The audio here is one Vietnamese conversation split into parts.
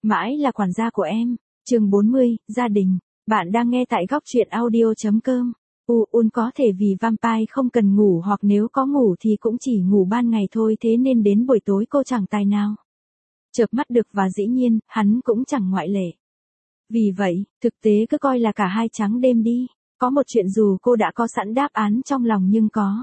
Mãi là quản gia của em. Chương 40, gia đình. Bạn đang nghe tại góc truyện audio.com. Có thể vì vampire không cần ngủ, hoặc nếu có ngủ thì cũng chỉ ngủ ban ngày thôi, thế nên đến buổi tối cô chẳng tài nào chợp mắt được, và dĩ nhiên, hắn cũng chẳng ngoại lệ. Vì vậy, thực tế cứ coi là cả hai trắng đêm đi. Có một chuyện dù cô đã có sẵn đáp án trong lòng, nhưng có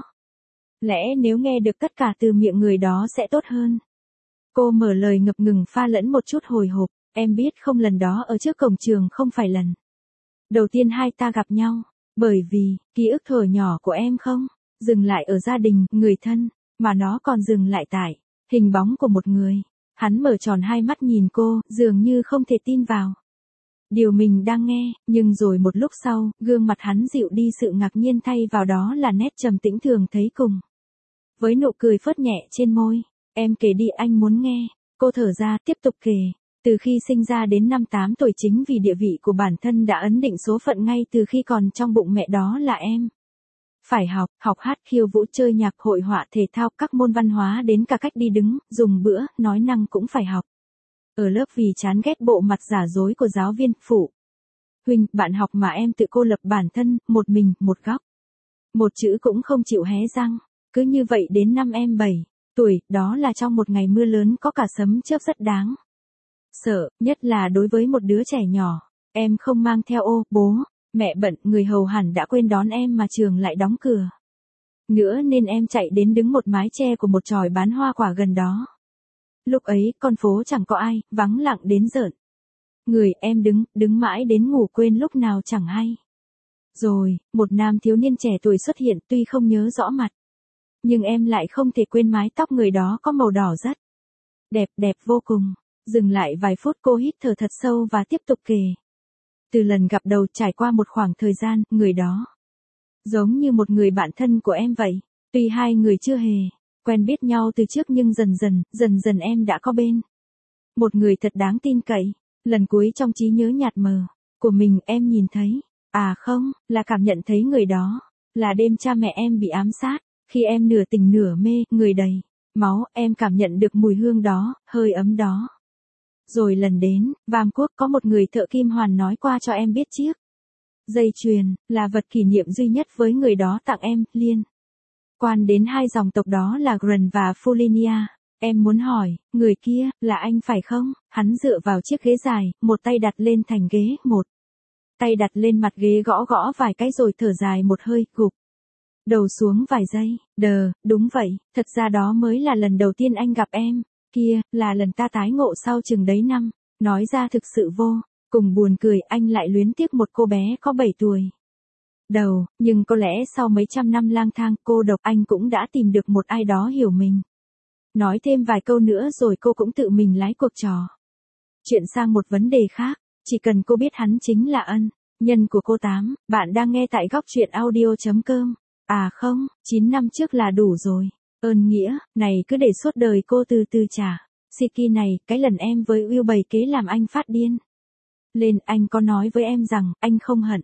lẽ nếu nghe được tất cả từ miệng người đó sẽ tốt hơn. Cô mở lời ngập ngừng pha lẫn một chút hồi hộp. Em biết không, lần đó ở trước cổng trường không phải lần đầu tiên hai ta gặp nhau. Bởi vì, ký ức thuở nhỏ của em không dừng lại ở gia đình, người thân, mà nó còn dừng lại tại hình bóng của một người. Hắn mở tròn hai mắt nhìn cô, dường như không thể tin vào điều mình đang nghe, nhưng rồi một lúc sau, gương mặt hắn dịu đi sự ngạc nhiên, thay vào đó là nét trầm tĩnh thường thấy, cùng với nụ cười phớt nhẹ trên môi. Em kể đi, anh muốn nghe. Cô thở ra, tiếp tục kể. Từ khi sinh ra đến năm 8 tuổi, chính vì địa vị của bản thân đã ấn định số phận ngay từ khi còn trong bụng mẹ, đó là em phải học hát, khiêu vũ, chơi nhạc, hội họa, thể thao, các môn văn hóa, đến cả cách đi đứng, dùng bữa, nói năng cũng phải học. Ở lớp vì chán ghét bộ mặt giả dối của giáo viên, phụ huynh, bạn học mà em tự cô lập bản thân, một mình, một góc. Một chữ cũng không chịu hé răng. Cứ như vậy đến năm em 7 tuổi, đó là trong một ngày mưa lớn có cả sấm chớp rất đáng sợ, nhất là đối với một đứa trẻ nhỏ. Em không mang theo ô, bố mẹ bận, người hầu hẳn đã quên đón em, mà trường lại đóng cửa nữa, nên em chạy đến đứng một mái che của một chòi bán hoa quả gần đó. Lúc ấy, con phố chẳng có ai, vắng lặng đến rợn người. Em đứng mãi đến ngủ quên lúc nào chẳng hay. Rồi, một nam thiếu niên trẻ tuổi xuất hiện, tuy không nhớ rõ mặt, nhưng em lại không thể quên mái tóc người đó có màu đỏ rất đẹp vô cùng. Dừng lại vài phút, cô hít thở thật sâu và tiếp tục kể. Từ lần gặp đầu, trải qua một khoảng thời gian, người đó giống như một người bạn thân của em vậy. Tuy hai người chưa hề quen biết nhau từ trước, nhưng dần dần em đã có bên một người thật đáng tin cậy. Lần cuối trong trí nhớ nhạt mờ của mình, em nhìn thấy, không, là cảm nhận thấy người đó, là đêm cha mẹ em bị ám sát. Khi em nửa tỉnh nửa mê, người đầy máu, em cảm nhận được mùi hương đó, hơi ấm đó. Rồi lần đến Vam Quốc, có một người thợ kim hoàn nói qua cho em biết chiếc dây chuyền là vật kỷ niệm duy nhất với người đó tặng em, liên quan đến hai dòng tộc, đó là Grant và Fulinia. Em muốn hỏi, người kia là anh phải không? Hắn dựa vào chiếc ghế dài, một tay đặt lên thành ghế, một tay đặt lên mặt ghế, gõ vài cái rồi thở dài một hơi, gục đầu xuống vài giây. Đúng vậy, thật ra đó mới là lần đầu tiên anh gặp em. Kia là lần ta tái ngộ sau chừng đấy năm. Nói ra thực sự vô cùng buồn cười, anh lại luyến tiếc một cô bé có 7 tuổi đầu, nhưng có lẽ sau mấy trăm năm lang thang cô độc, anh cũng đã tìm được một ai đó hiểu mình. Nói thêm vài câu nữa rồi cô cũng tự mình lái cuộc trò chuyện sang một vấn đề khác. Chỉ cần cô biết hắn chính là ân nhân của cô. Bạn đang nghe tại góc truyện audio.com. Không, 9 năm trước là đủ rồi. Ơn nghĩa này cứ để suốt đời cô từ từ trả. Siki này, cái lần em với Will bày kế làm anh phát điên lên, anh có nói với em rằng anh không hận.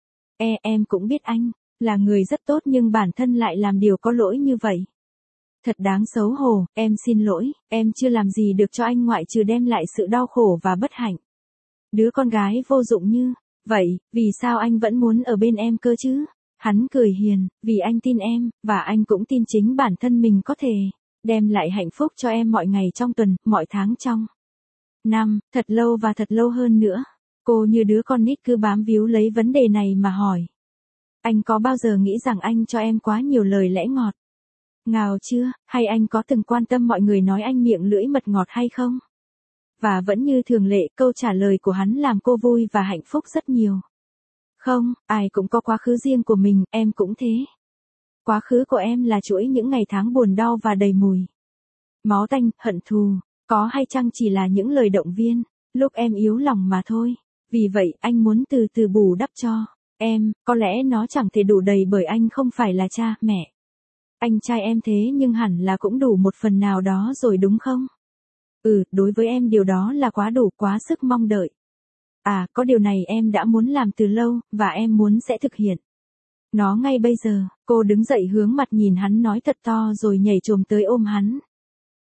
Em cũng biết anh là người rất tốt, nhưng bản thân lại làm điều có lỗi như vậy. Thật đáng xấu hổ. Em xin lỗi, em chưa làm gì được cho anh ngoại trừ đem lại sự đau khổ và bất hạnh. Đứa con gái vô dụng như vậy, vì sao anh vẫn muốn ở bên em cơ chứ? Hắn cười hiền, vì anh tin em, và anh cũng tin chính bản thân mình có thể đem lại hạnh phúc cho em mọi ngày trong tuần, mọi tháng trong năm, thật lâu và thật lâu hơn nữa. Cô như đứa con nít cứ bám víu lấy vấn đề này mà hỏi. Anh có bao giờ nghĩ rằng anh cho em quá nhiều lời lẽ ngọt ngào chưa? Hay anh có từng quan tâm mọi người nói anh miệng lưỡi mật ngọt hay không? Và vẫn như thường lệ, câu trả lời của hắn làm cô vui và hạnh phúc rất nhiều. Không, ai cũng có quá khứ riêng của mình, em cũng thế. Quá khứ của em là chuỗi những ngày tháng buồn đau và đầy mùi máu tanh, hận thù. Có hay chăng chỉ là những lời động viên lúc em yếu lòng mà thôi. Vì vậy, anh muốn từ từ bù đắp cho em. Có lẽ nó chẳng thể đủ đầy bởi anh không phải là cha, mẹ anh trai em, thế nhưng hẳn là cũng đủ một phần nào đó rồi, đúng không? Đối với em điều đó là quá đủ, quá sức mong đợi. Có điều này em đã muốn làm từ lâu, và em muốn sẽ thực hiện nó ngay bây giờ. Cô đứng dậy hướng mặt nhìn hắn, nói thật to rồi nhảy chồm tới ôm hắn.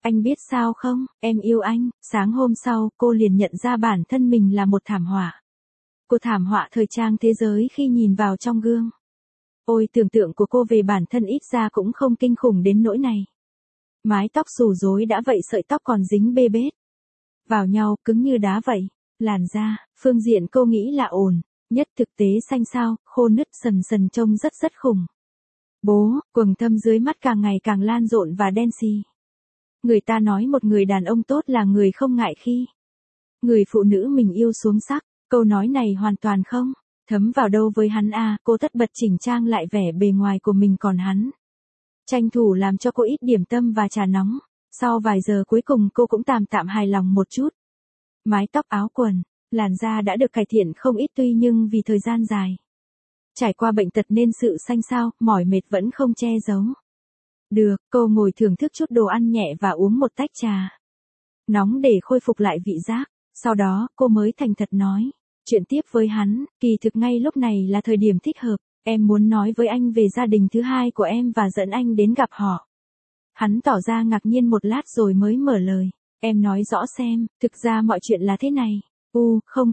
Anh biết sao không, em yêu anh. Sáng hôm sau, cô liền nhận ra bản thân mình là một thảm họa. Cô thảm họa thời trang thế giới khi nhìn vào trong gương. Ôi, tưởng tượng của cô về bản thân ít ra cũng không kinh khủng đến nỗi này. Mái tóc xù rối đã vậy, sợi tóc còn dính bê bết vào nhau, cứng như đá vậy. Làn da, phương diện cô nghĩ là ổn, nhất thực tế xanh xao, khô nứt sần sần trông rất khủng. Bố, quầng thâm dưới mắt càng ngày càng lan rộn và đen xì. Người ta nói một người đàn ông tốt là người không ngại khi người phụ nữ mình yêu xuống sắc. Câu nói này hoàn toàn không thấm vào đâu với hắn à. Cô tất bật chỉnh trang lại vẻ bề ngoài của mình, còn hắn tranh thủ làm cho cô ít điểm tâm và trà nóng. Sau vài giờ cuối cùng cô cũng tạm hài lòng một chút. Mái tóc, áo quần, làn da đã được cải thiện không ít, tuy nhưng vì thời gian dài trải qua bệnh tật nên sự xanh xao, mỏi mệt vẫn không che giấu được. Cô ngồi thưởng thức chút đồ ăn nhẹ và uống một tách trà nóng để khôi phục lại vị giác. Sau đó, cô mới thành thật nói chuyện tiếp với hắn. Kỳ thực ngay lúc này là thời điểm thích hợp. Em muốn nói với anh về gia đình thứ hai của em và dẫn anh đến gặp họ. Hắn tỏ ra ngạc nhiên một lát rồi mới mở lời. Em nói rõ xem, thực ra mọi chuyện là thế này. Không.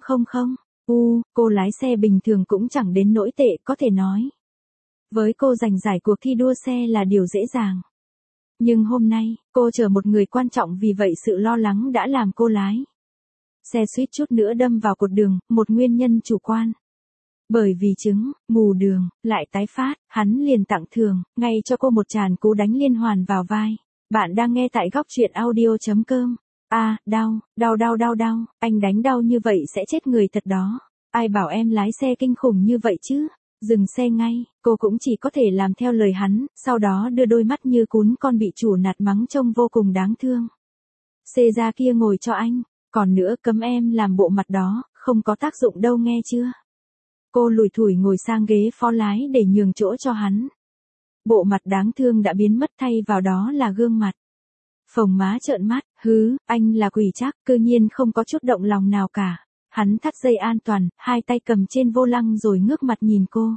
Cô lái xe bình thường cũng chẳng đến nỗi tệ, có thể nói. Với cô giành giải cuộc thi đua xe là điều dễ dàng. Nhưng hôm nay, cô chở một người quan trọng, vì vậy sự lo lắng đã làm cô lái xe suýt chút nữa đâm vào cột đường, một nguyên nhân chủ quan. Bởi vì chứng mù đường lại tái phát, hắn liền tặng thưởng ngay cho cô một tràn cú đánh liên hoàn vào vai. Bạn đang nghe tại góc truyện audio.com. Đau, anh đánh đau như vậy sẽ chết người thật đó. Ai bảo em lái xe kinh khủng như vậy chứ? Dừng xe ngay, cô cũng chỉ có thể làm theo lời hắn, sau đó đưa đôi mắt như cún con bị chủ nạt mắng trông vô cùng đáng thương. Xê ra kia ngồi cho anh, còn nữa cấm em làm bộ mặt đó, không có tác dụng đâu nghe chưa? Cô lủi thủi ngồi sang ghế phó lái để nhường chỗ cho hắn. Bộ mặt đáng thương đã biến mất, thay vào đó là gương mặt phồng má trợn mắt. Anh là quỷ chắc, cư nhiên không có chút động lòng nào cả. Hắn thắt dây an toàn, hai tay cầm trên vô lăng rồi ngước mặt nhìn cô.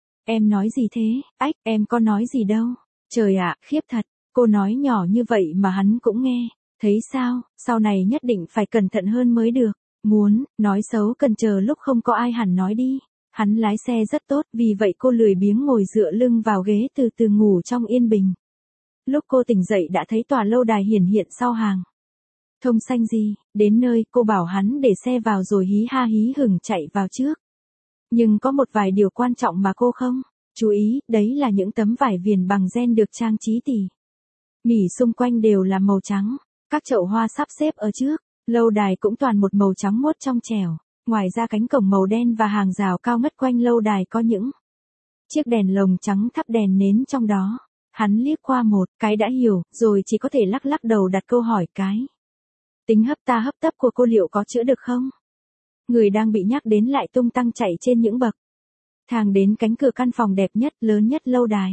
Em nói gì thế? Em có nói gì đâu. Trời ạ, khiếp thật. Cô nói nhỏ như vậy mà hắn cũng nghe. Thấy sao, sau này nhất định phải cẩn thận hơn mới được. Muốn nói xấu cần chờ lúc không có ai hẳn nói đi. Hắn lái xe rất tốt, vì vậy cô lười biếng ngồi dựa lưng vào ghế từ từ ngủ trong yên bình. Lúc cô tỉnh dậy đã thấy tòa lâu đài hiển hiện sau hàng thông xanh gì. Đến nơi, cô bảo hắn để xe vào rồi hí ha hí hửng chạy vào trước. Nhưng có một vài điều quan trọng mà cô không chú ý, đấy là những tấm vải viền bằng ren được trang trí tỉ mỉ xung quanh đều là màu trắng. Các chậu hoa sắp xếp ở trước lâu đài cũng toàn một màu trắng muốt trong trẻo. Ngoài ra cánh cổng màu đen và hàng rào cao ngất quanh lâu đài có những chiếc đèn lồng trắng thắp đèn nến trong đó. Hắn liếc qua một cái đã hiểu, rồi chỉ có thể lắc đầu đặt câu hỏi cái tính hấp ta hấp tấp của cô liệu có chữa được không? Người đang bị nhắc đến lại tung tăng chạy trên những bậc thang đến cánh cửa căn phòng đẹp nhất, lớn nhất lâu đài.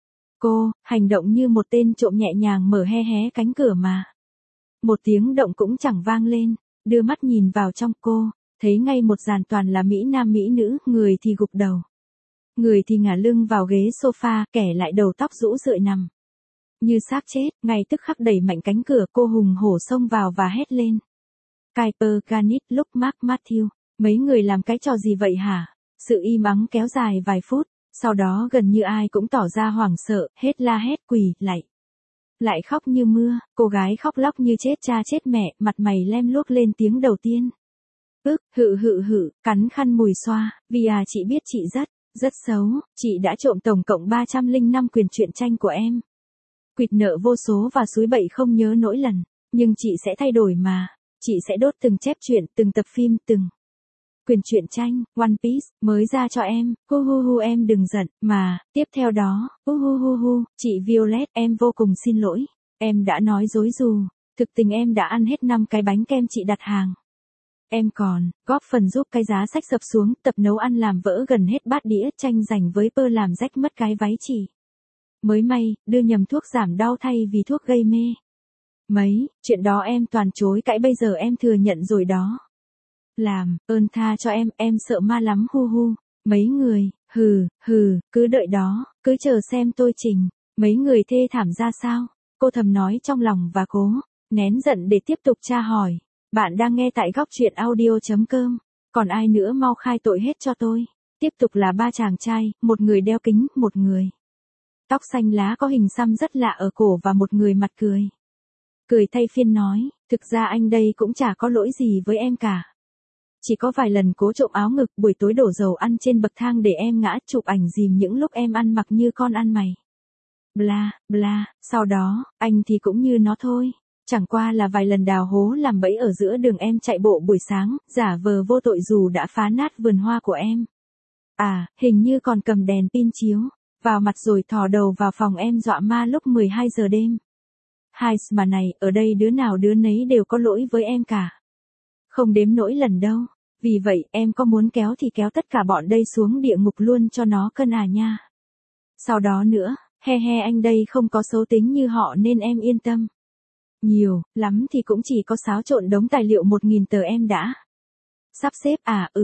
Cô, hành động như một tên trộm nhẹ nhàng mở hé cánh cửa mà một tiếng động cũng chẳng vang lên. Đưa mắt nhìn vào trong, cô thấy ngay một dàn toàn là mỹ nam mỹ nữ, người thì gục đầu, người thì ngả lưng vào ghế sofa, kẻ lại đầu tóc rũ rượi nằm như xác chết. Ngay tức khắc đẩy mạnh cánh cửa, cô hùng hổ xông vào và hét lên. Kuiper, Garnett, Luke, Mark, Matthew, mấy người làm cái trò gì vậy hả? Sự im ắng kéo dài vài phút, sau đó gần như ai cũng tỏ ra hoảng sợ, hết la hét quỳ lại khóc như mưa. Cô gái khóc lóc như chết cha chết mẹ, mặt mày lem luốc lên tiếng đầu tiên. Cắn khăn mùi xoa, vì chị biết chị rất xấu, chị đã trộm tổng cộng 305 quyển truyện tranh của em. Quỵt nợ vô số và xúi bậy không nhớ nỗi lần, nhưng chị sẽ thay đổi mà, chị sẽ đốt từng chép truyện, từng tập phim, từng quyển truyện tranh, One Piece, mới ra cho em. Em đừng giận, mà, tiếp theo đó, chị Violet, em vô cùng xin lỗi, em đã nói dối dù, thực tình em đã ăn hết 5 cái bánh kem chị đặt hàng. Em còn góp phần giúp cái giá sách sập xuống, tập nấu ăn làm vỡ gần hết bát đĩa, tranh giành với Pơ làm rách mất cái váy chỉ mới may, đưa nhầm thuốc giảm đau thay vì thuốc gây mê. Mấy, chuyện đó em toàn chối cãi, bây giờ em thừa nhận rồi đó. Làm ơn tha cho em sợ ma lắm. Mấy người, cứ đợi đó, cứ chờ xem tôi trình mấy người thê thảm ra sao. cô thầm nói trong lòng và cố nén giận để tiếp tục tra hỏi. Bạn đang nghe tại góc truyện audio.com. Còn ai nữa mau khai tội hết cho tôi. Tiếp tục là ba chàng trai, một người đeo kính, một người tóc xanh lá có hình xăm rất lạ ở cổ và một người mặt cười. Cười thay phiên nói, thực ra anh đây cũng chả có lỗi gì với em cả. Chỉ có vài lần cố trộm áo ngực, buổi tối đổ dầu ăn trên bậc thang để em ngã, chụp ảnh dìm những lúc em ăn mặc như con ăn mày. Bla, bla, sau đó, anh thì cũng như nó thôi. Chẳng qua là vài lần đào hố làm bẫy ở giữa đường em chạy bộ buổi sáng, giả vờ vô tội dù đã phá nát vườn hoa của em. À, hình như còn cầm đèn pin chiếu vào mặt rồi thò đầu vào phòng em dọa ma lúc 12 giờ đêm. Hai mà này, ở đây đứa nào đứa nấy đều có lỗi với em cả. Không đếm nỗi lần đâu. Vì vậy, em có muốn kéo thì kéo tất cả bọn đây xuống địa ngục luôn cho nó cân à nha. Sau đó nữa, anh đây không có xấu tính như họ nên em yên tâm. Nhiều, lắm thì cũng chỉ có xáo trộn đống tài liệu 1.000 tờ em đã sắp xếp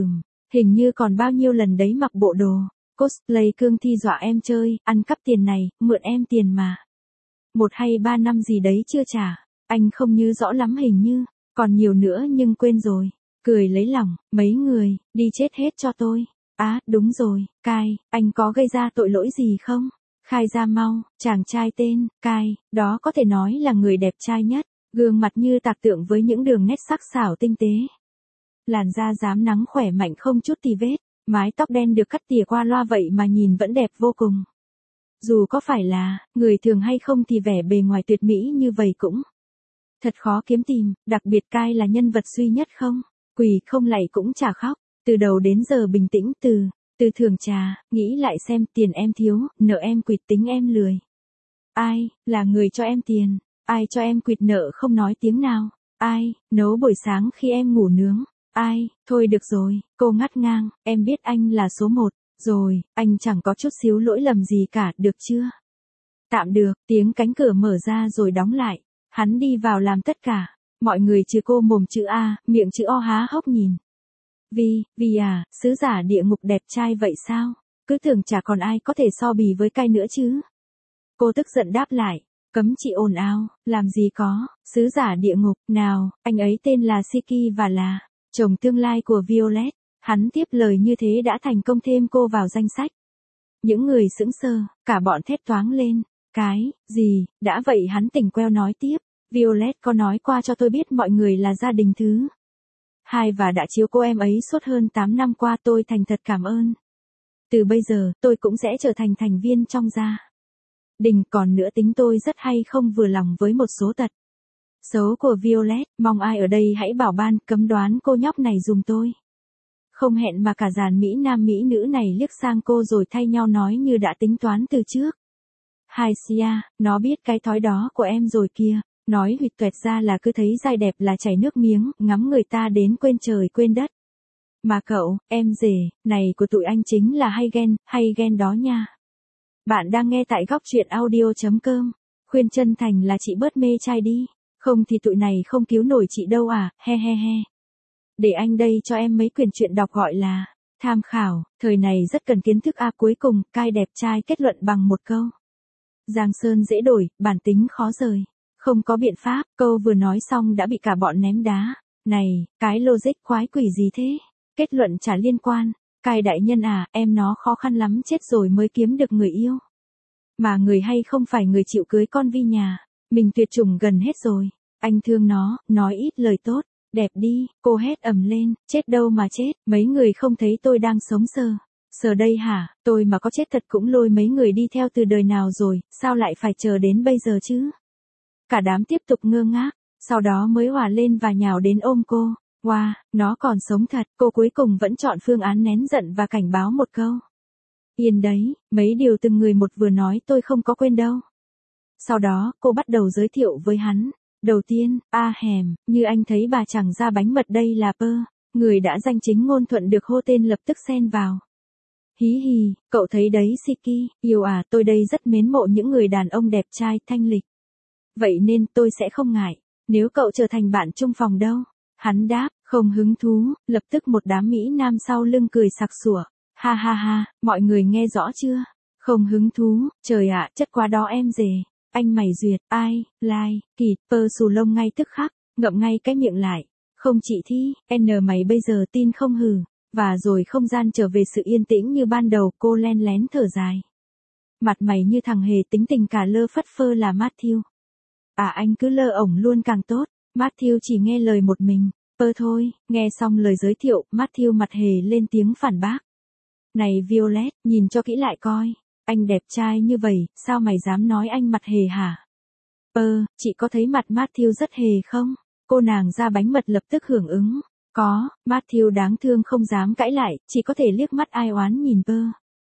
hình như còn bao nhiêu lần đấy mặc bộ đồ cosplay cương thi dọa em chơi, ăn cắp tiền này, mượn em tiền mà. 1 hay 3 năm gì đấy chưa trả, anh không nhớ rõ lắm hình như, còn nhiều nữa nhưng quên rồi. Cười lấy lòng, mấy người, đi chết hết cho tôi. Á, đúng rồi, Cai, anh có gây ra tội lỗi gì không? Khai ra mau, chàng trai tên, Cai, đó có thể nói là người đẹp trai nhất, gương mặt như tạc tượng với những đường nét sắc sảo tinh tế. Làn da rám nắng khỏe mạnh không chút tì vết, mái tóc đen được cắt tỉa qua loa vậy mà nhìn vẫn đẹp vô cùng. Dù có phải là người thường hay không thì vẻ bề ngoài tuyệt mỹ như vậy cũng thật khó kiếm tìm, đặc biệt Cai là nhân vật duy nhất không quỳ không lạy cũng chả khóc, từ đầu đến giờ bình tĩnh từ thường trà, nghĩ lại xem tiền em thiếu, nợ em quỵt tính em lười. Ai, là người cho em tiền, ai cho em quỵt nợ không nói tiếng nào, ai, nấu buổi sáng khi em ngủ nướng, ai, thôi được rồi, cô ngắt ngang, em biết anh là số 1, rồi, anh chẳng có chút xíu lỗi lầm gì cả, được chưa? Tạm được, tiếng cánh cửa mở ra rồi đóng lại, hắn đi vào làm tất cả, mọi người trừ cô mồm chữ A, miệng chữ O há hốc nhìn. Vì à, sứ giả địa ngục đẹp trai vậy sao? Cứ tưởng chả còn ai có thể so bì với Cai nữa chứ. Cô tức giận đáp lại, cấm chị ồn ào, làm gì có, sứ giả địa ngục, nào, anh ấy tên là Siki và là chồng tương lai của Violet. Hắn tiếp lời như thế đã thành công thêm cô vào danh sách. Những người sững sờ, cả bọn thét toáng lên, cái, gì, đã vậy hắn tỉnh queo nói tiếp, Violet có nói qua cho tôi biết mọi người là gia đình thứ 2 và đã chiếu cô em ấy suốt hơn 8 năm qua, tôi thành thật cảm ơn. Từ bây giờ, tôi cũng sẽ trở thành thành viên trong gia đình, còn nữa tính tôi rất hay không vừa lòng với một số tật xấu của Violet, mong ai ở đây hãy bảo ban, cấm đoán cô nhóc này dùm tôi. Không hẹn mà cả dàn Mỹ Nam Mỹ nữ này liếc sang cô rồi thay nhau nói như đã tính toán từ trước. Hai Sia, nó biết cái thói đó của em rồi kia, nói huỵch toẹt ra là cứ thấy giai đẹp là chảy nước miếng, ngắm người ta đến quên trời quên đất. Mà cậu, em rể, này của tụi anh chính là hay ghen đó nha. Bạn đang nghe tại góc truyện audio.com, khuyên chân thành là chị bớt mê trai đi, không thì tụi này không cứu nổi chị đâu à, he. Để anh đây cho em mấy quyển truyện đọc gọi là tham khảo, thời này rất cần kiến thức a. Cuối cùng, Cai đẹp trai kết luận bằng một câu. Giang sơn dễ đổi, bản tính khó rời. Không có biện pháp, câu vừa nói xong đã bị cả bọn ném đá. Này, cái logic khoái quỷ gì thế? Kết luận chả liên quan. Cai đại nhân à, em nó khó khăn lắm chết rồi mới kiếm được người yêu. Mà người hay không phải người chịu cưới con Vi nhà. Mình tuyệt chủng gần hết rồi. Anh thương nó, nói ít lời tốt. Đẹp đi, cô hét ầm lên, chết đâu mà chết, mấy người không thấy tôi đang sống sờ đây hả, tôi mà có chết thật cũng lôi mấy người đi theo từ đời nào rồi, sao lại phải chờ đến bây giờ chứ? Cả đám tiếp tục ngơ ngác, sau đó mới hòa lên và nhào đến ôm cô. Wow, nó còn sống thật, cô cuối cùng vẫn chọn phương án nén giận và cảnh báo một câu. Yên đấy, mấy điều từng người một vừa nói tôi không có quên đâu. Sau đó, cô bắt đầu giới thiệu với hắn. Đầu tiên, như anh thấy bà chẳng ra bánh mật đây là Pơ, người đã danh chính ngôn thuận được hô tên lập tức xen vào. Hí hì, cậu thấy đấy Siki, yêu à, tôi đây rất mến mộ những người đàn ông đẹp trai, thanh lịch. Vậy nên tôi sẽ không ngại, nếu cậu trở thành bạn chung phòng đâu. Hắn đáp, không hứng thú, lập tức một đám Mỹ Nam sau lưng cười sặc sủa. Ha, mọi người nghe rõ chưa? Không hứng thú, trời ạ, chất quá đó em rể. Anh mày duyệt, ai, like, kịt, pơ xù lông ngay tức khắc, ngậm ngay cái miệng lại. Không chị Thi, mày bây giờ tin không hừ. Và rồi không gian trở về sự yên tĩnh như ban đầu, cô len lén thở dài. Mặt mày như thằng hề, tính tình cả lơ phất phơ là Matthew. À anh cứ lơ ổng luôn càng tốt. Matthew chỉ nghe lời một mình. Pơ thôi, nghe xong lời giới thiệu, Matthew mặt hề lên tiếng phản bác. Này Violet, nhìn cho kỹ lại coi. Anh đẹp trai như vậy, sao mày dám nói anh mặt hề hả? Pơ, chị có thấy mặt Matthew rất hề không? Cô nàng ra bánh mật lập tức hưởng ứng. Có, Matthew đáng thương không dám cãi lại, chỉ có thể liếc mắt ai oán nhìn Pơ.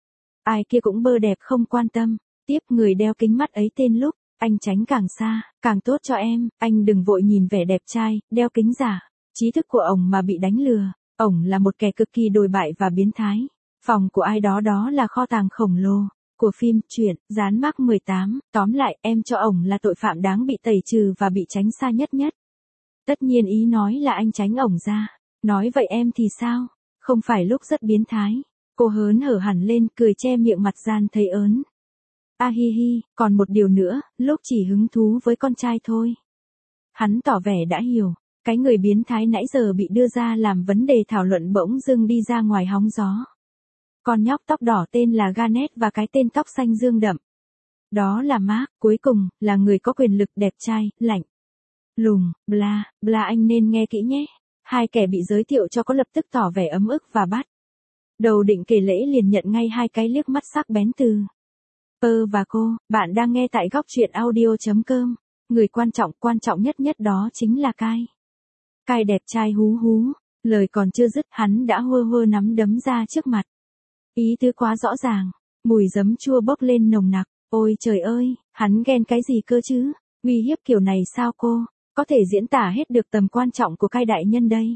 Ai kia cũng bơ đẹp không quan tâm. Tiếp người đeo kính mắt ấy tên Lúc, anh tránh càng xa, càng tốt cho em, anh đừng vội nhìn vẻ đẹp trai, đeo kính giả. Trí thức của ổng mà bị đánh lừa, ổng là một kẻ cực kỳ đồi bại và biến thái. Phòng của ai đó đó là kho tàng khổng lồ. Của phim, truyện, dán mác 18, tóm lại em cho ổng là tội phạm đáng bị tẩy trừ và bị tránh xa nhất nhất. Tất nhiên ý nói là anh tránh ổng ra. Nói vậy em thì sao? Không phải Lúc rất biến thái. Cô hớn hở hẳn lên, cười che miệng mặt gian thấy ớn. A hi hi, còn một điều nữa, Lúc chỉ hứng thú với con trai thôi. Hắn tỏ vẻ đã hiểu. Cái người biến thái nãy giờ bị đưa ra làm vấn đề thảo luận bỗng dưng đi ra ngoài hóng gió. Con nhóc tóc đỏ tên là Garnet và cái tên tóc xanh dương đậm. Đó là Mark, cuối cùng, là người có quyền lực, đẹp trai, lạnh lùng, bla, bla, anh nên nghe kỹ nhé. Hai kẻ bị giới thiệu cho có lập tức tỏ vẻ ấm ức và bắt đầu định kể lễ liền nhận ngay hai cái liếc mắt sắc bén từ Pơ và cô. Bạn đang nghe tại góc truyện audio.com. Người quan trọng nhất đó chính là Kai. Kai đẹp trai hú hú. Lời còn chưa dứt, hắn đã hơ hơ nắm đấm ra trước mặt. Ý tứ quá rõ ràng. Mùi giấm chua bốc lên nồng nặc. Ôi trời ơi, hắn ghen cái gì cơ chứ? Uy hiếp kiểu này sao cô? Có thể diễn tả hết được tầm quan trọng của Kai đại nhân đây.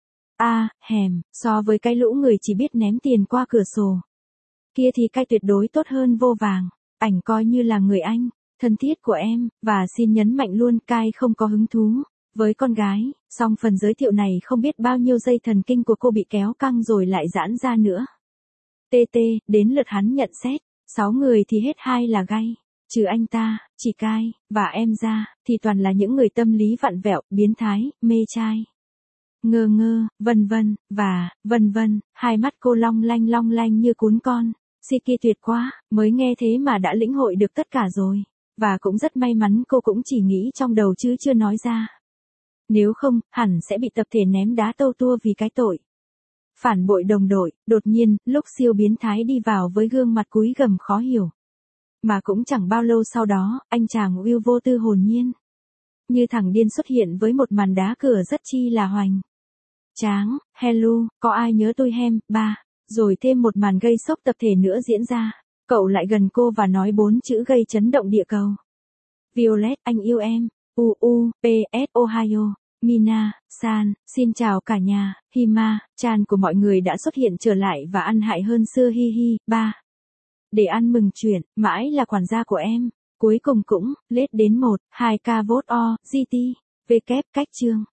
So với cái lũ người chỉ biết ném tiền qua cửa sổ. Kia thì Kai tuyệt đối tốt hơn vô vàng. Ảnh coi như là người anh, thân thiết của em, và xin nhấn mạnh luôn Kai không có hứng thú với con gái. Song phần giới thiệu này không biết bao nhiêu dây thần kinh của cô bị kéo căng rồi lại giãn ra nữa. Đến lượt hắn nhận xét. 6 người thì hết 2 là gay. Trừ anh ta, chỉ Kai, và em ra, thì toàn là những người tâm lý vặn vẹo, biến thái, mê trai. Ngơ ngơ, vân vân, hai mắt cô long lanh như cún con. Siki tuyệt quá, mới nghe thế mà đã lĩnh hội được tất cả rồi. Và cũng rất may mắn cô cũng chỉ nghĩ trong đầu chứ chưa nói ra. Nếu không, hẳn sẽ bị tập thể ném đá tâu tua vì cái tội phản bội đồng đội. Đột nhiên, Lúc siêu biến thái đi vào với gương mặt cúi gằm khó hiểu. Mà cũng chẳng bao lâu sau đó, anh chàng Will vô tư hồn nhiên như thằng điên xuất hiện với một màn đá cửa rất chi là hoành tráng. Hello, có ai nhớ tôi hem, ba. Rồi thêm một màn gây sốc tập thể nữa diễn ra. Cậu lại gần cô và nói 4 chữ gây chấn động địa cầu. Violet, anh yêu em. P.S. Ohio. Mina, San, xin chào cả nhà. Hima, Chan của mọi người đã xuất hiện trở lại và ăn hại hơn xưa hi hi. Ba. Để ăn mừng chuyện, mãi là quản gia của em. Cuối cùng cũng, lết đến 1, 2k vote o, GT, W, cách chương.